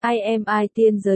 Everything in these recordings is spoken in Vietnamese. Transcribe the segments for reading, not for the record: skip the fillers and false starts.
IMI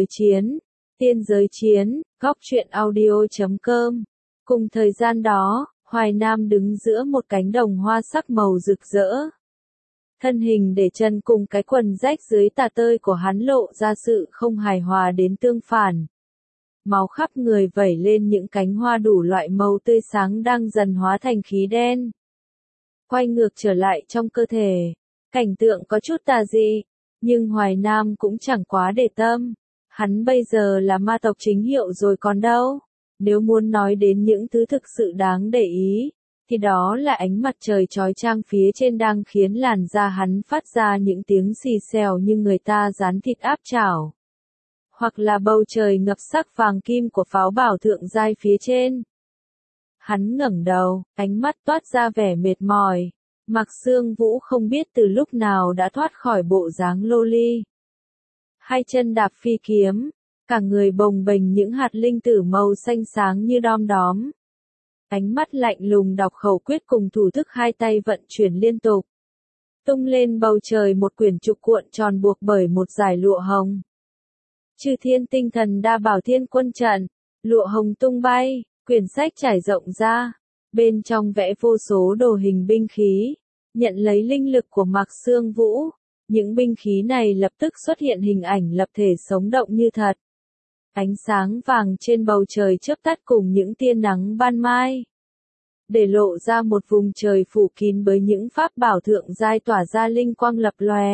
Tiên giới chiến, góc truyện audio.com. Cùng thời gian đó, Hoài Nam đứng giữa một cánh đồng hoa sắc màu rực rỡ. Thân hình để chân cùng cái quần rách dưới tà tơi của hắn lộ ra sự không hài hòa đến tương phản. Máu khắp người vẩy lên những cánh hoa đủ loại màu tươi sáng đang dần hóa thành khí đen. Quay ngược trở lại trong cơ thể, cảnh tượng có chút tà dị, nhưng Hoài Nam cũng chẳng quá để tâm. Hắn bây giờ là ma tộc chính hiệu rồi còn đâu. Nếu muốn nói đến những thứ thực sự đáng để ý, thì đó là ánh mặt trời chói chang phía trên đang khiến làn da hắn phát ra những tiếng xì xèo như người ta rán thịt áp chảo. Hoặc là bầu trời ngập sắc vàng kim của pháo bảo thượng giai phía trên. Hắn ngẩng đầu, ánh mắt toát ra vẻ mệt mỏi. Mạc Xương Vũ không biết từ lúc nào đã thoát khỏi bộ dáng lô ly. Hai chân đạp phi kiếm, cả người bồng bềnh những hạt linh tử màu xanh sáng như đom đóm. Ánh mắt lạnh lùng đọc khẩu quyết cùng thủ thức hai tay vận chuyển liên tục. Tung lên bầu trời một quyển trục cuộn tròn buộc bởi một dải lụa hồng. Chư thiên tinh thần đa bảo thiên quân trận, lụa hồng tung bay, quyển sách trải rộng ra. Bên trong vẽ vô số đồ hình binh khí, nhận lấy linh lực của Mạc Xương Vũ. Những binh khí này lập tức xuất hiện hình ảnh lập thể sống động như thật. Ánh sáng vàng trên bầu trời chớp tắt cùng những tia nắng ban mai. Để lộ ra một vùng trời phủ kín bởi những pháp bảo thượng giai tỏa ra linh quang lập lòe.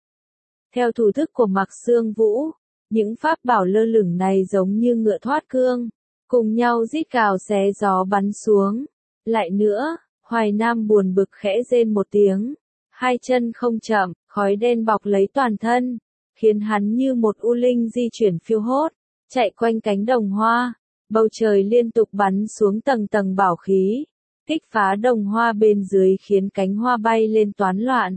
Theo thủ thức của Mạc Xương Vũ, những pháp bảo lơ lửng này giống như ngựa thoát cương, cùng nhau rít gào xé gió bắn xuống. Lại nữa, Hoài Nam buồn bực khẽ rên một tiếng. Hai chân không chậm, khói đen bọc lấy toàn thân, khiến hắn như một u linh di chuyển phiêu hốt, chạy quanh cánh đồng hoa. Bầu trời liên tục bắn xuống tầng tầng bảo khí, kích phá đồng hoa bên dưới khiến cánh hoa bay lên toán loạn.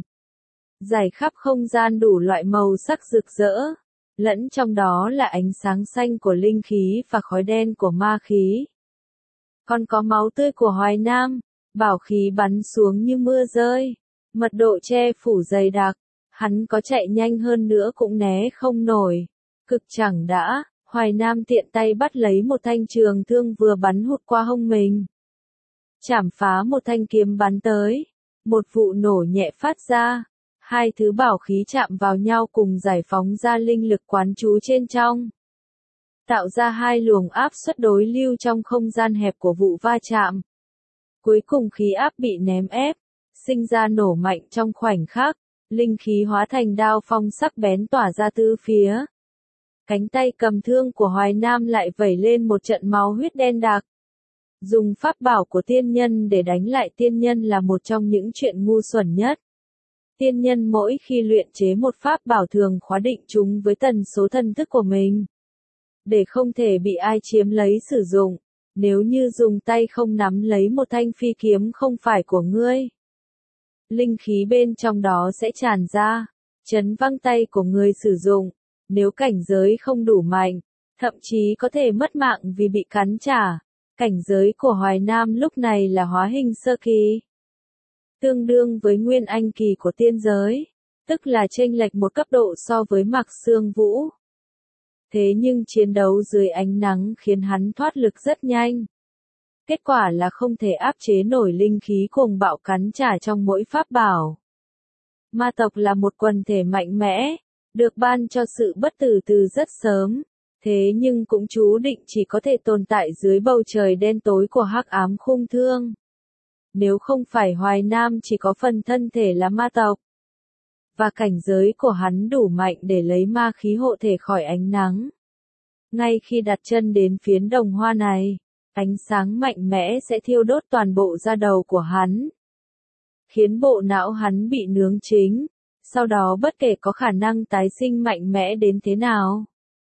Rải khắp không gian đủ loại màu sắc rực rỡ, lẫn trong đó là ánh sáng xanh của linh khí và khói đen của ma khí. Còn có máu tươi của Hoài Nam, bảo khí bắn xuống như mưa rơi. Mật độ che phủ dày đặc, hắn có chạy nhanh hơn nữa cũng né không nổi. Cực chẳng đã, Hoài Nam tiện tay bắt lấy một thanh trường thương vừa bắn hụt qua hông mình. Chảm phá một thanh kiếm bắn tới, một vụ nổ nhẹ phát ra. Hai thứ bảo khí chạm vào nhau cùng giải phóng ra linh lực quán trú trên trong. Tạo ra hai luồng áp suất đối lưu trong không gian hẹp của vụ va chạm. Cuối cùng khí áp bị ném ép, sinh ra nổ mạnh trong khoảnh khắc, linh khí hóa thành đao phong sắc bén tỏa ra tứ phía. Cánh tay cầm thương của Hoài Nam lại vẩy lên một trận máu huyết đen đặc. Dùng pháp bảo của tiên nhân để đánh lại tiên nhân là một trong những chuyện ngu xuẩn nhất. Tiên nhân mỗi khi luyện chế một pháp bảo thường khóa định chúng với tần số thần thức của mình, để không thể bị ai chiếm lấy sử dụng. Nếu như dùng tay không nắm lấy một thanh phi kiếm không phải của ngươi, linh khí bên trong đó sẽ tràn ra, chấn văng tay của người sử dụng. Nếu cảnh giới không đủ mạnh, thậm chí có thể mất mạng vì bị cắn trả. Cảnh giới của Hoài Nam lúc này là hóa hình sơ kỳ, tương đương với nguyên anh kỳ của tiên giới, tức là chênh lệch một cấp độ so với Mạc Xương Vũ. Thế nhưng chiến đấu dưới ánh nắng khiến hắn thoát lực rất nhanh. Kết quả là không thể áp chế nổi linh khí cuồng bạo cắn trả trong mỗi pháp bảo. Ma tộc là một quần thể mạnh mẽ, được ban cho sự bất tử từ rất sớm, thế nhưng cũng chú định chỉ có thể tồn tại dưới bầu trời đen tối của hắc ám khung thương. Nếu không phải Hoài Nam chỉ có phần thân thể là ma tộc, và cảnh giới của hắn đủ mạnh để lấy ma khí hộ thể khỏi ánh nắng. Ngay khi đặt chân đến phiến đồng hoa này, ánh sáng mạnh mẽ sẽ thiêu đốt toàn bộ da đầu của hắn, khiến bộ não hắn bị nướng chính, sau đó bất kể có khả năng tái sinh mạnh mẽ đến thế nào,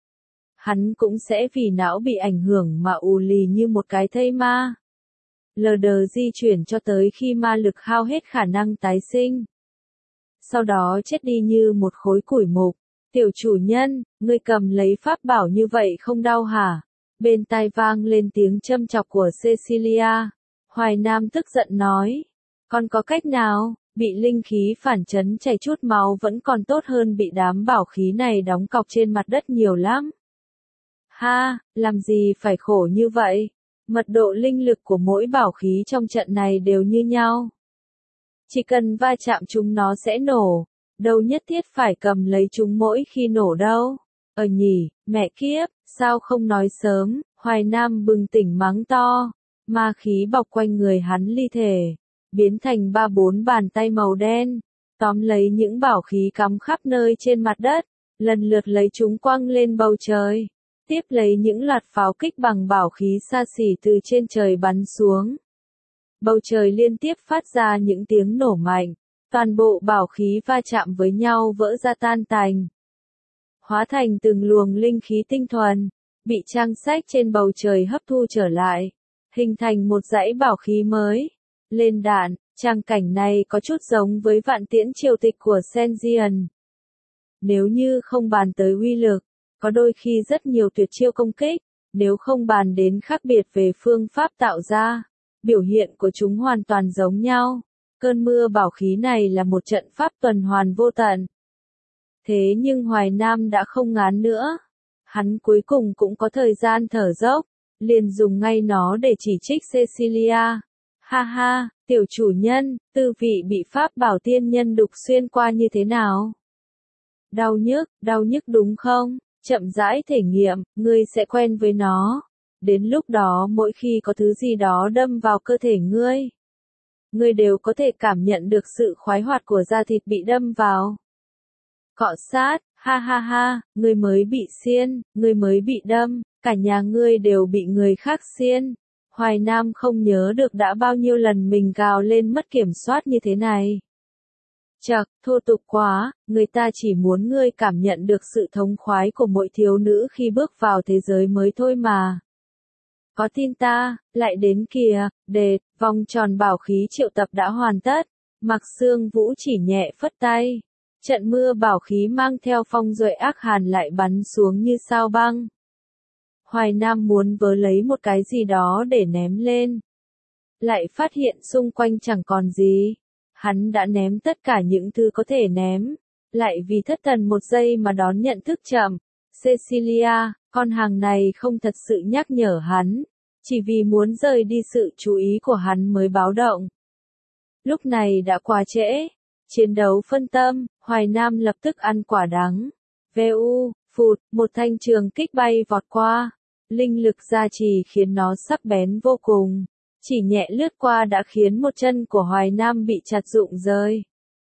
hắn cũng sẽ vì não bị ảnh hưởng mà ù lì như một cái thây ma. Lờ đờ di chuyển cho tới khi ma lực hao hết khả năng tái sinh. Sau đó chết đi như một khối củi mục. Tiểu chủ nhân, ngươi cầm lấy pháp bảo như vậy không đau hả? Bên tai vang lên tiếng châm chọc của Cecilia. Hoài Nam tức giận nói. Con có cách nào? bị linh khí phản chấn chảy chút máu vẫn còn tốt hơn bị đám bảo khí này đóng cọc trên mặt đất nhiều lắm. Ha, làm gì phải khổ như vậy? Mật độ linh lực của mỗi bảo khí trong trận này đều như nhau. Chỉ cần va chạm chúng nó sẽ nổ, đâu nhất thiết phải cầm lấy chúng mỗi khi nổ đâu. Nhỉ, mẹ kiếp, sao không nói sớm, Hoài Nam bừng tỉnh mắng to, ma khí bọc quanh người hắn ly thể, biến thành 3-4 bàn tay màu đen, tóm lấy những bảo khí cắm khắp nơi trên mặt đất, lần lượt lấy chúng quăng lên bầu trời, tiếp lấy những loạt pháo kích bằng bảo khí xa xỉ từ trên trời bắn xuống. Bầu trời liên tiếp phát ra những tiếng nổ mạnh, toàn bộ bảo khí va chạm với nhau vỡ ra tan tành, hóa thành từng luồng linh khí tinh thuần, bị trang sách trên bầu trời hấp thu trở lại, hình thành một dãy bảo khí mới. Lên đạn, trang cảnh này có chút giống với vạn tiễn triều tịch của Senjian. Nếu như không bàn tới uy lực, có đôi khi rất nhiều tuyệt chiêu công kích, nếu không bàn đến khác biệt về phương pháp tạo ra, biểu hiện của chúng hoàn toàn giống nhau. Cơn mưa bảo khí này là một trận pháp tuần hoàn vô tận. Thế nhưng Hoài Nam đã không ngán nữa. Hắn cuối cùng cũng có thời gian thở dốc, liền dùng ngay nó để chỉ trích Cecilia. Ha ha, tiểu chủ nhân, tư vị bị pháp bảo tiên nhân đục xuyên qua như thế nào? Đau nhức đúng không? Chậm rãi thể nghiệm, ngươi sẽ quen với nó. Đến lúc đó mỗi khi có thứ gì đó đâm vào cơ thể ngươi đều có thể cảm nhận được sự khoái hoạt của da thịt bị đâm vào. Cọ sát, ha ha ha, ngươi mới bị xiên, ngươi mới bị đâm, cả nhà ngươi đều bị người khác xiên. Hoài Nam không nhớ được đã bao nhiêu lần mình gào lên mất kiểm soát như thế này. Chậc, thô tục quá, người ta chỉ muốn ngươi cảm nhận được sự thống khoái của mỗi thiếu nữ khi bước vào thế giới mới thôi mà. Có tin ta, lại đến kìa, vòng tròn bảo khí triệu tập đã hoàn tất, Mạc Xương Vũ chỉ nhẹ phất tay. Trận mưa bảo khí mang theo phong duệ ác hàn lại bắn xuống như sao băng. Hoài Nam muốn vớ lấy một cái gì đó để ném lên. Lại phát hiện xung quanh chẳng còn gì. Hắn đã ném tất cả những thứ có thể ném. Lại vì thất thần một giây mà đón nhận thức chậm. Cecilia, con hàng này không thật sự nhắc nhở hắn. Chỉ vì muốn rời đi sự chú ý của hắn mới báo động. Lúc này đã quá trễ. Chiến đấu phân tâm, Hoài Nam lập tức ăn quả đắng. Phụt, một thanh trường kích bay vọt qua. Linh lực gia trì khiến nó sắc bén vô cùng. Chỉ nhẹ lướt qua đã khiến một chân của Hoài Nam bị chặt rụng rơi.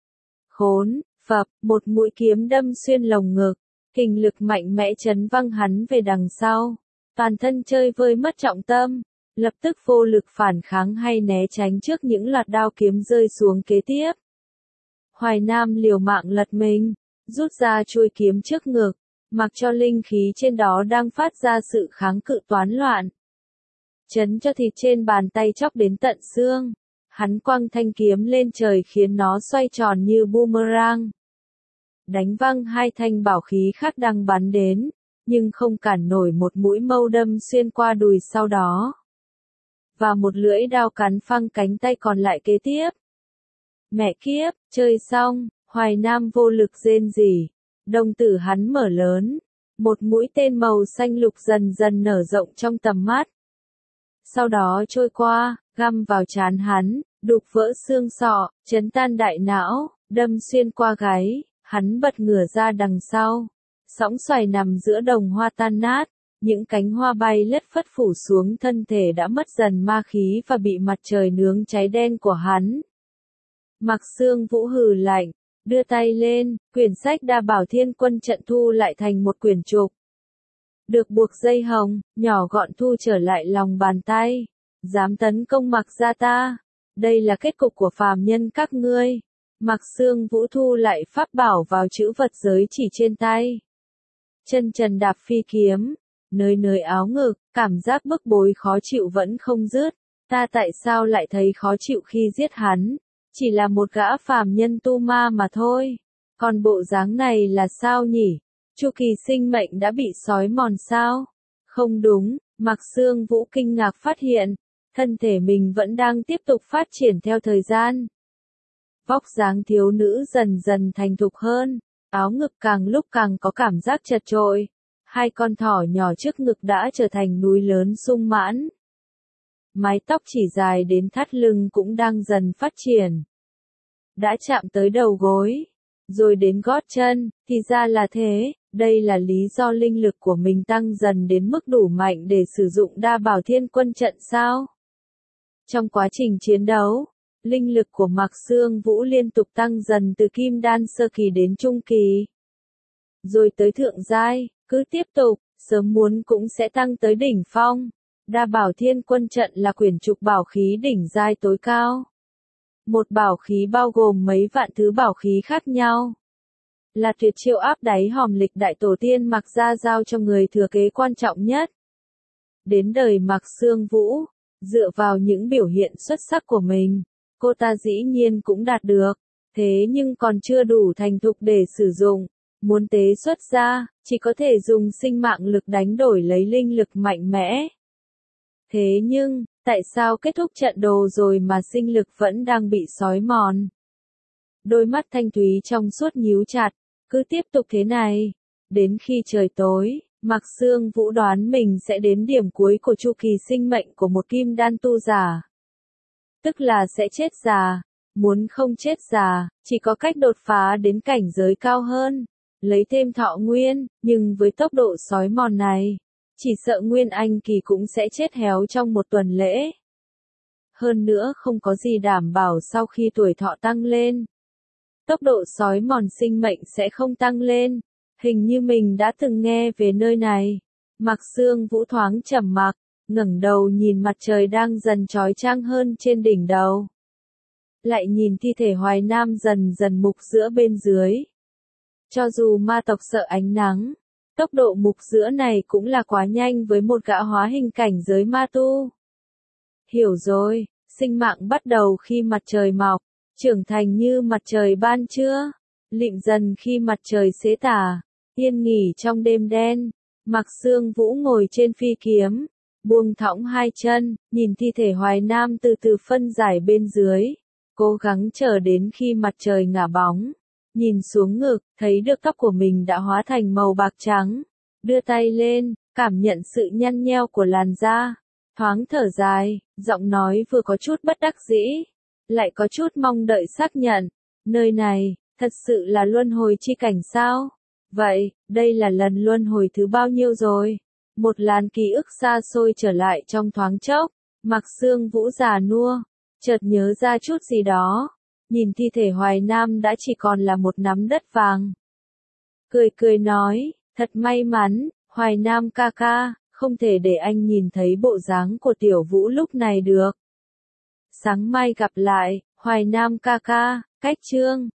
Khốn, phập, một mũi kiếm đâm xuyên lồng ngực. Kình lực mạnh mẽ chấn văng hắn về đằng sau. Toàn thân chơi vơi mất trọng tâm. Lập tức vô lực phản kháng hay né tránh trước những loạt đao kiếm rơi xuống kế tiếp. Hoài Nam liều mạng lật mình, rút ra chuôi kiếm trước ngực, mặc cho linh khí trên đó đang phát ra sự kháng cự toán loạn. Chấn cho thịt trên bàn tay chóc đến tận xương. Hắn quăng thanh kiếm lên trời khiến nó xoay tròn như boomerang. Đánh văng hai thanh bảo khí khác đang bắn đến, nhưng không cản nổi một mũi mâu đâm xuyên qua đùi sau đó. Và một lưỡi đao cắn phăng cánh tay còn lại kế tiếp. Mẹ kiếp, chơi xong, Hoài Nam vô lực rên rỉ. Đồng tử hắn mở lớn. Một mũi tên màu xanh lục dần dần nở rộng trong tầm mắt. Sau đó trôi qua, găm vào trán hắn, đục vỡ xương sọ, chấn tan đại não, đâm xuyên qua gáy, hắn bật ngửa ra đằng sau. Sõng xoài nằm giữa đồng hoa tan nát, những cánh hoa bay lất phất phủ xuống thân thể đã mất dần ma khí và bị mặt trời nướng cháy đen của hắn. Mạc Xương Vũ hừ lạnh, đưa tay lên, quyển sách Đa Bảo Thiên Quân Trận thu lại thành một quyển trục. Được buộc dây hồng, nhỏ gọn thu trở lại lòng bàn tay. Dám tấn công Mạc gia ta, đây là kết cục của phàm nhân các ngươi. Mạc Xương Vũ thu lại pháp bảo vào chữ vật giới chỉ trên tay. Chân trần đạp phi kiếm, nơi áo ngực, cảm giác bức bối khó chịu vẫn không dứt. Ta tại sao lại thấy khó chịu khi giết hắn? Chỉ là một gã phàm nhân tu ma mà thôi. Còn bộ dáng này là sao nhỉ? Chu kỳ sinh mệnh đã bị xói mòn sao? Không đúng, Mạc Xương Vũ kinh ngạc phát hiện, thân thể mình vẫn đang tiếp tục phát triển theo thời gian. Vóc dáng thiếu nữ dần dần thành thục hơn, áo ngực càng lúc càng có cảm giác chật chội, hai con thỏ nhỏ trước ngực đã trở thành núi lớn sung mãn. Mái tóc chỉ dài đến thắt lưng cũng đang dần phát triển. Đã chạm tới đầu gối, rồi đến gót chân, thì ra là thế, đây là lý do linh lực của mình tăng dần đến mức đủ mạnh để sử dụng đa bảo thiên quân trận sao? Trong quá trình chiến đấu, linh lực của Mạc Xương Vũ liên tục tăng dần từ kim đan sơ kỳ đến trung kỳ. Rồi tới thượng giai, cứ tiếp tục, sớm muốn cũng sẽ tăng tới đỉnh phong. Đa bảo thiên quân trận là quyển trục bảo khí đỉnh giai tối cao. Một bảo khí bao gồm mấy vạn thứ bảo khí khác nhau. Là tuyệt chiêu áp đáy hòm lịch đại tổ tiên Mạc gia giao cho người thừa kế quan trọng nhất. Đến đời Mạc Xương Vũ, dựa vào những biểu hiện xuất sắc của mình, cô ta dĩ nhiên cũng đạt được, thế nhưng còn chưa đủ thành thục để sử dụng. Muốn tế xuất ra, chỉ có thể dùng sinh mạng lực đánh đổi lấy linh lực mạnh mẽ. Thế nhưng, tại sao kết thúc trận đồ rồi mà sinh lực vẫn đang bị xói mòn? Đôi mắt thanh thúy trong suốt nhíu chặt, cứ tiếp tục thế này. Đến khi trời tối, Mạc Xương Vũ đoán mình sẽ đến điểm cuối của chu kỳ sinh mệnh của một kim đan tu giả. Tức là sẽ chết già. Muốn không chết già, chỉ có cách đột phá đến cảnh giới cao hơn, lấy thêm thọ nguyên, nhưng với tốc độ xói mòn này, chỉ sợ Nguyên Anh kỳ cũng sẽ chết héo trong một tuần lễ. Hơn nữa không có gì đảm bảo sau khi tuổi thọ tăng lên, tốc độ xói mòn sinh mệnh sẽ không tăng lên. Hình như mình đã từng nghe về nơi này. Mạc Xương Vũ thoáng trầm mặc, ngẩng đầu nhìn mặt trời đang dần chói chang hơn trên đỉnh đầu. Lại nhìn thi thể Hoài Nam dần dần mục giữa bên dưới. Cho dù ma tộc sợ ánh nắng, tốc độ mục giữa này cũng là quá nhanh với một gã hóa hình cảnh giới ma tu. Hiểu rồi, sinh mạng bắt đầu khi mặt trời mọc, trưởng thành như mặt trời ban trưa, lịm dần khi mặt trời xế tà, yên nghỉ trong đêm đen. Mạc Xương Vũ ngồi trên phi kiếm, buông thõng hai chân, nhìn thi thể Hoài Nam từ từ phân giải bên dưới, cố gắng chờ đến khi mặt trời ngả bóng. Nhìn xuống ngực, thấy được tóc của mình đã hóa thành màu bạc trắng. Đưa tay lên, cảm nhận sự nhăn nheo của làn da. Thoáng thở dài, giọng nói vừa có chút bất đắc dĩ, lại có chút mong đợi xác nhận. Nơi này, thật sự là luân hồi chi cảnh sao? Vậy, đây là lần luân hồi thứ bao nhiêu rồi? Một làn ký ức xa xôi trở lại trong thoáng chốc. Mạc Xương Vũ già nua, chợt nhớ ra chút gì đó. Nhìn thi thể Hoài Nam đã chỉ còn là một nắm đất vàng. Cười cười nói, thật may mắn, Hoài Nam ca ca, không thể để anh nhìn thấy bộ dáng của Tiểu Vũ lúc này được. Sáng mai gặp lại, Hoài Nam ca ca, cách chương.